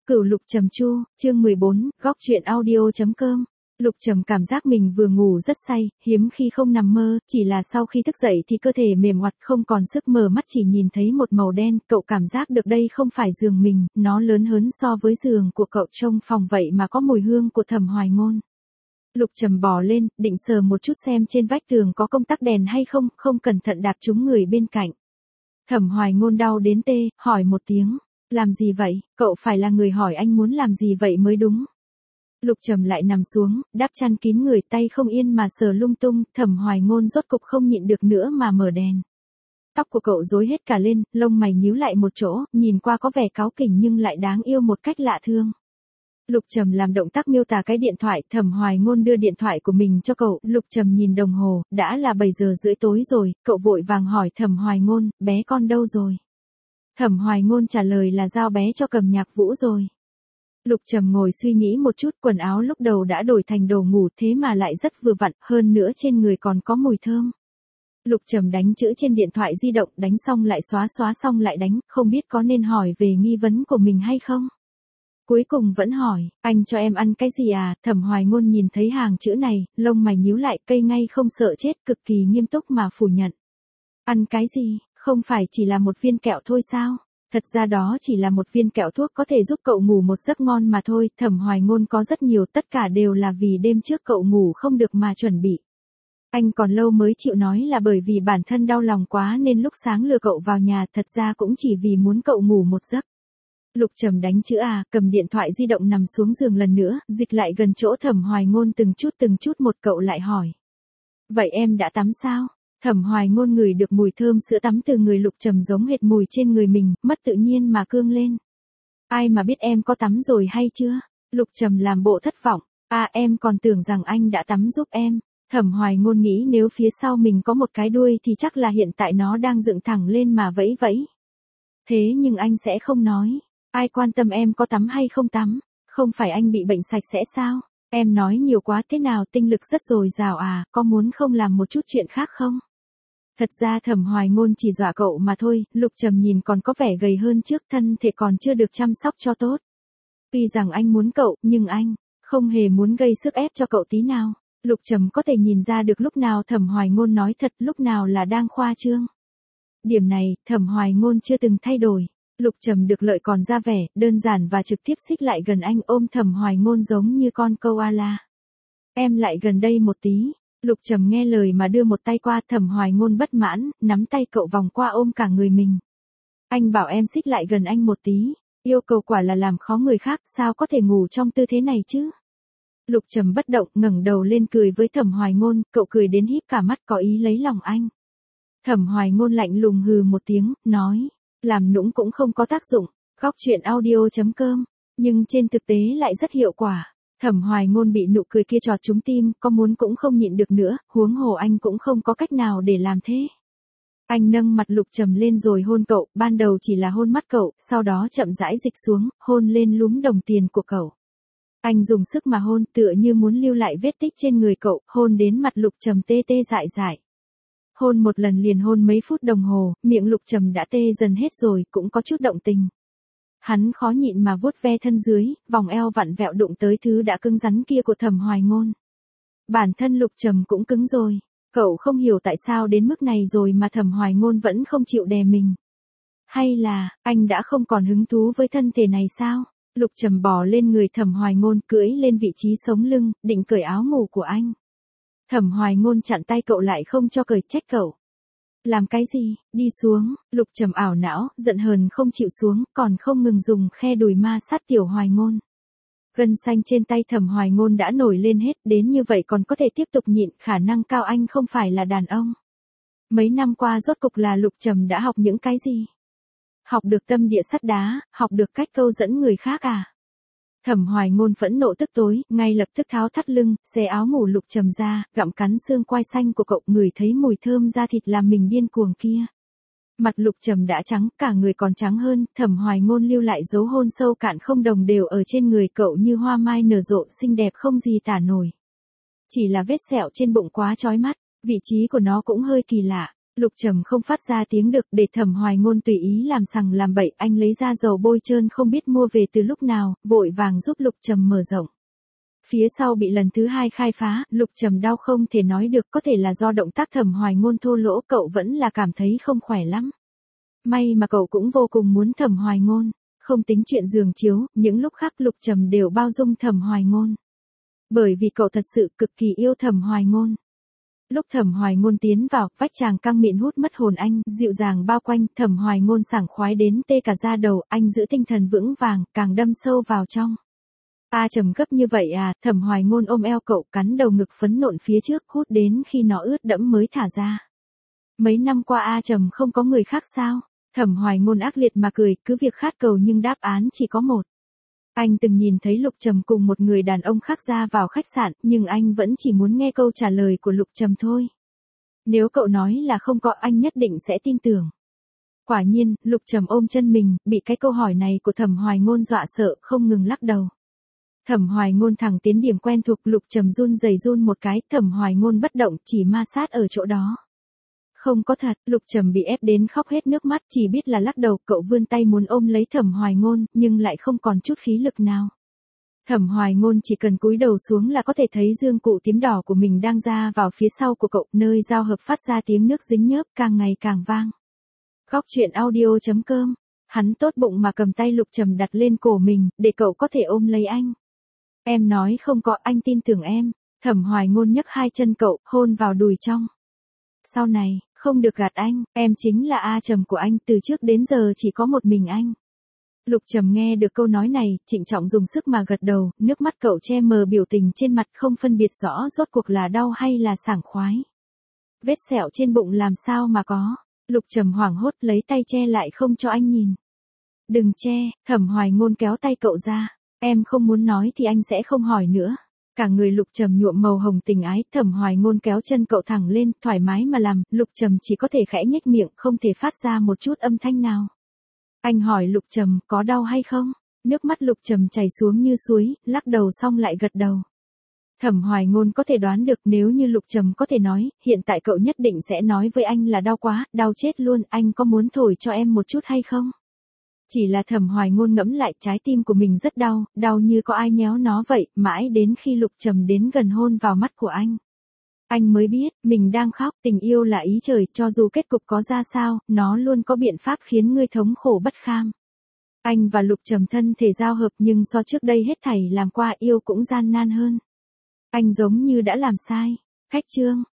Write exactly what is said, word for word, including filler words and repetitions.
Cửu Lục Trầm Chu, chương mười bốn, góc chuyện audio.com. Lục Trầm cảm giác mình vừa ngủ rất say, hiếm khi không nằm mơ, chỉ là sau khi thức dậy thì cơ thể mềm oặt không còn sức, mở mắt chỉ nhìn thấy một màu đen, cậu cảm giác được đây không phải giường mình, nó lớn hơn so với giường của cậu trong phòng vậy mà có mùi hương của Thẩm Hoài Ngôn. Lục Trầm bò lên, định sờ một chút xem trên vách tường có công tắc đèn hay không, không cẩn thận đạp trúng người bên cạnh. Thẩm Hoài Ngôn đau đến tê, hỏi một tiếng. Làm gì vậy? Cậu phải là người hỏi anh muốn làm gì vậy mới đúng. Lục Trầm lại nằm xuống, đắp chăn kín người, tay không yên mà sờ lung tung. Thẩm Hoài Ngôn rốt cục không nhịn được nữa mà mở đèn. Tóc của cậu rối hết cả lên, lông mày nhíu lại một chỗ, nhìn qua có vẻ cáu kỉnh nhưng lại đáng yêu một cách lạ thương. Lục Trầm làm động tác miêu tả cái điện thoại, Thẩm Hoài Ngôn đưa điện thoại của mình cho cậu, Lục Trầm nhìn đồng hồ, đã là bảy giờ rưỡi tối rồi, cậu vội vàng hỏi Thẩm Hoài Ngôn, bé con đâu rồi? Thẩm Hoài Ngôn trả lời là giao bé cho Cầm Nhạc Vũ rồi. Lục Trầm ngồi suy nghĩ một chút, quần áo lúc đầu đã đổi thành đồ ngủ thế mà lại rất vừa vặn, hơn nữa trên người còn có mùi thơm. Lục Trầm đánh chữ trên điện thoại di động, đánh xong lại xóa, xóa xong lại đánh, không biết có nên hỏi về nghi vấn của mình hay không. Cuối cùng vẫn hỏi, anh cho em ăn cái gì à? Thẩm Hoài Ngôn nhìn thấy hàng chữ này, lông mày nhíu lại, cây ngay không sợ chết, cực kỳ nghiêm túc mà phủ nhận. Ăn cái gì? Không phải chỉ là một viên kẹo thôi sao? Thật ra đó chỉ là một viên kẹo thuốc có thể giúp cậu ngủ một giấc ngon mà thôi. Thẩm Hoài Ngôn có rất nhiều, tất cả đều là vì đêm trước cậu ngủ không được mà chuẩn bị. Anh còn lâu mới chịu nói là bởi vì bản thân đau lòng quá nên lúc sáng lừa cậu vào nhà, thật ra cũng chỉ vì muốn cậu ngủ một giấc. Lục Trầm đánh chữ à, cầm điện thoại di động nằm xuống giường lần nữa, dịch lại gần chỗ Thẩm Hoài Ngôn từng chút từng chút một, cậu lại hỏi. Vậy em đã tắm sao? Thẩm Hoài Ngôn ngửi được mùi thơm sữa tắm từ người Lục Trầm giống hệt mùi trên người mình, mất tự nhiên mà cương lên. Ai mà biết em có tắm rồi hay chưa? Lục Trầm làm bộ thất vọng. À, em còn tưởng rằng anh đã tắm giúp em. Thẩm Hoài Ngôn nghĩ nếu phía sau mình có một cái đuôi thì chắc là hiện tại nó đang dựng thẳng lên mà vẫy vẫy. Thế nhưng anh sẽ không nói. Ai quan tâm em có tắm hay không tắm? Không phải anh bị bệnh sạch sẽ sao? Em nói nhiều quá thế nào, tinh lực rất dồi dào à, có muốn không làm một chút chuyện khác không? Thật ra Thẩm Hoài Ngôn chỉ dọa cậu mà thôi, Lục Trầm nhìn còn có vẻ gầy hơn trước, thân thể còn chưa được chăm sóc cho tốt. Tuy rằng anh muốn cậu, nhưng anh không hề muốn gây sức ép cho cậu tí nào. Lục Trầm có thể nhìn ra được lúc nào Thẩm Hoài Ngôn nói thật, lúc nào là đang khoa trương. Điểm này, Thẩm Hoài Ngôn chưa từng thay đổi. Lục Trầm được lợi còn ra vẻ, đơn giản và trực tiếp xích lại gần anh, ôm Thẩm Hoài Ngôn giống như con koala. Em lại gần đây một tí. Lục Trầm nghe lời mà đưa một tay qua, Thẩm Hoài Ngôn bất mãn, nắm tay cậu vòng qua ôm cả người mình. Anh bảo em xích lại gần anh một tí, yêu cầu quả là làm khó người khác, sao có thể ngủ trong tư thế này chứ? Lục Trầm bất động, ngẩng đầu lên cười với Thẩm Hoài Ngôn, cậu cười đến híp cả mắt có ý lấy lòng anh. Thẩm Hoài Ngôn lạnh lùng hừ một tiếng, nói, làm nũng cũng không có tác dụng, góc chuyện audio.com, nhưng trên thực tế lại rất hiệu quả. Thẩm Hoài Ngôn bị nụ cười kia chọt trúng tim, có muốn cũng không nhịn được nữa, huống hồ anh cũng không có cách nào để làm thế. Anh nâng mặt Lục Trầm lên rồi hôn cậu, ban đầu chỉ là hôn mắt cậu, sau đó chậm rãi dịch xuống, hôn lên lúm đồng tiền của cậu. Anh dùng sức mà hôn, tựa như muốn lưu lại vết tích trên người cậu, hôn đến mặt Lục Trầm tê tê dại dại. Hôn một lần liền hôn mấy phút đồng hồ, miệng Lục Trầm đã tê dần hết rồi, cũng có chút động tình. Hắn khó nhịn mà vuốt ve thân dưới, vòng eo vặn vẹo đụng tới thứ đã cứng rắn kia của Thẩm Hoài Ngôn. Bản thân Lục Trầm cũng cứng rồi, cậu không hiểu tại sao đến mức này rồi mà Thẩm Hoài Ngôn vẫn không chịu đè mình. Hay là, anh đã không còn hứng thú với thân thể này sao? Lục Trầm bò lên người Thẩm Hoài Ngôn, cưỡi lên vị trí sống lưng, định cởi áo ngủ của anh. Thẩm Hoài Ngôn chặn tay cậu lại không cho cởi, trách cậu. Làm cái gì? Đi xuống. Lục Trầm ảo não, giận hờn không chịu xuống, còn không ngừng dùng khe đùi ma sát tiểu Hoài Ngôn. Gân xanh trên tay Thẩm Hoài Ngôn đã nổi lên hết, đến như vậy còn có thể tiếp tục nhịn, khả năng cao anh không phải là đàn ông. Mấy năm qua rốt cục là Lục Trầm đã học những cái gì? Học được tâm địa sắt đá, học được cách câu dẫn người khác à? Thẩm Hoài Ngôn phẫn nộ tức tối, ngay lập tức tháo thắt lưng, xé áo ngủ Lục Trầm ra, gặm cắn xương quai xanh của cậu, ngửi thấy mùi thơm da thịt làm mình điên cuồng kia. Mặt Lục Trầm đã trắng, cả người còn trắng hơn, Thẩm Hoài Ngôn lưu lại dấu hôn sâu cạn không đồng đều ở trên người cậu như hoa mai nở rộ, xinh đẹp không gì tả nổi. Chỉ là vết sẹo trên bụng quá chói mắt, vị trí của nó cũng hơi kỳ lạ. Lục Trầm không phát ra tiếng được để Thẩm Hoài Ngôn tùy ý làm sằng làm bậy, anh lấy ra dầu bôi trơn không biết mua về từ lúc nào, vội vàng giúp Lục Trầm mở rộng. Phía sau bị lần thứ hai khai phá, Lục Trầm đau không thể nói được, có thể là do động tác Thẩm Hoài Ngôn thô lỗ, cậu vẫn là cảm thấy không khỏe lắm. May mà cậu cũng vô cùng muốn Thẩm Hoài Ngôn, không tính chuyện giường chiếu, những lúc khác Lục Trầm đều bao dung Thẩm Hoài Ngôn. Bởi vì cậu thật sự cực kỳ yêu Thẩm Hoài Ngôn. Lúc Thẩm Hoài Ngôn tiến vào, vách chàng căng mịn hút mất hồn anh, dịu dàng bao quanh, Thẩm Hoài Ngôn sảng khoái đến tê cả da đầu, anh giữ tinh thần vững vàng, càng đâm sâu vào trong. A Trầm gấp như vậy à, Thẩm Hoài Ngôn ôm eo cậu, cắn đầu ngực phấn nộn phía trước, hút đến khi nó ướt đẫm mới thả ra. Mấy năm qua A Trầm không có người khác sao? Thẩm Hoài Ngôn ác liệt mà cười, cứ việc khát cầu nhưng đáp án chỉ có một. Anh từng nhìn thấy Lục Trầm cùng một người đàn ông khác ra vào khách sạn, nhưng anh vẫn chỉ muốn nghe câu trả lời của Lục Trầm thôi. Nếu cậu nói là không có, anh nhất định sẽ tin tưởng. Quả nhiên, Lục Trầm ôm chân mình, bị cái câu hỏi này của Thẩm Hoài Ngôn dọa sợ, không ngừng lắc đầu. Thẩm Hoài Ngôn thẳng tiến điểm quen thuộc, Lục Trầm run rẩy run một cái, Thẩm Hoài Ngôn bất động, chỉ ma sát ở chỗ đó. Không có thật, Lục Trầm bị ép đến khóc hết nước mắt, chỉ biết là lắc đầu, cậu vươn tay muốn ôm lấy Thẩm Hoài Ngôn, nhưng lại không còn chút khí lực nào. Thẩm Hoài Ngôn chỉ cần cúi đầu xuống là có thể thấy dương cụ tím đỏ của mình đang ra vào phía sau của cậu, nơi giao hợp phát ra tiếng nước dính nhớp càng ngày càng vang. Góc truyện audio chấm com, hắn tốt bụng mà cầm tay Lục Trầm đặt lên cổ mình, để cậu có thể ôm lấy anh. Em nói không có, anh tin tưởng em. Thẩm Hoài Ngôn nhấc hai chân cậu, hôn vào đùi trong. Sau này, không được gạt anh, em chính là A Trầm của anh, từ trước đến giờ chỉ có một mình anh. Lục Trầm nghe được câu nói này, trịnh trọng dùng sức mà gật đầu, nước mắt cậu che mờ biểu tình trên mặt, không phân biệt rõ rốt cuộc là đau hay là sảng khoái. Vết sẹo trên bụng làm sao mà có. Lục Trầm hoảng hốt lấy tay che lại không cho anh nhìn. Đừng che, Thẩm Hoài Ngôn kéo tay cậu ra. Em không muốn nói thì anh sẽ không hỏi nữa. Cả người Lục Trầm nhuộm màu hồng tình ái, Thẩm Hoài Ngôn kéo chân cậu thẳng lên, thoải mái mà làm, Lục Trầm chỉ có thể khẽ nhếch miệng, không thể phát ra một chút âm thanh nào. Anh hỏi Lục Trầm, có đau hay không? Nước mắt Lục Trầm chảy xuống như suối, lắc đầu xong lại gật đầu. Thẩm Hoài Ngôn có thể đoán được, nếu như Lục Trầm có thể nói, hiện tại cậu nhất định sẽ nói với anh là đau quá, đau chết luôn, anh có muốn thổi cho em một chút hay không? Chỉ là Thẩm Hoài Ngôn ngẫm lại, trái tim của mình rất đau, đau như có ai nhéo nó vậy, mãi đến khi Lục Trầm đến gần hôn vào mắt của anh. Anh mới biết, mình đang khóc, tình yêu là ý trời, cho dù kết cục có ra sao, nó luôn có biện pháp khiến ngươi thống khổ bất kham. Anh và Lục Trầm thân thể giao hợp, nhưng so trước đây hết thảy làm qua, yêu cũng gian nan hơn. Anh giống như đã làm sai. Khách chương.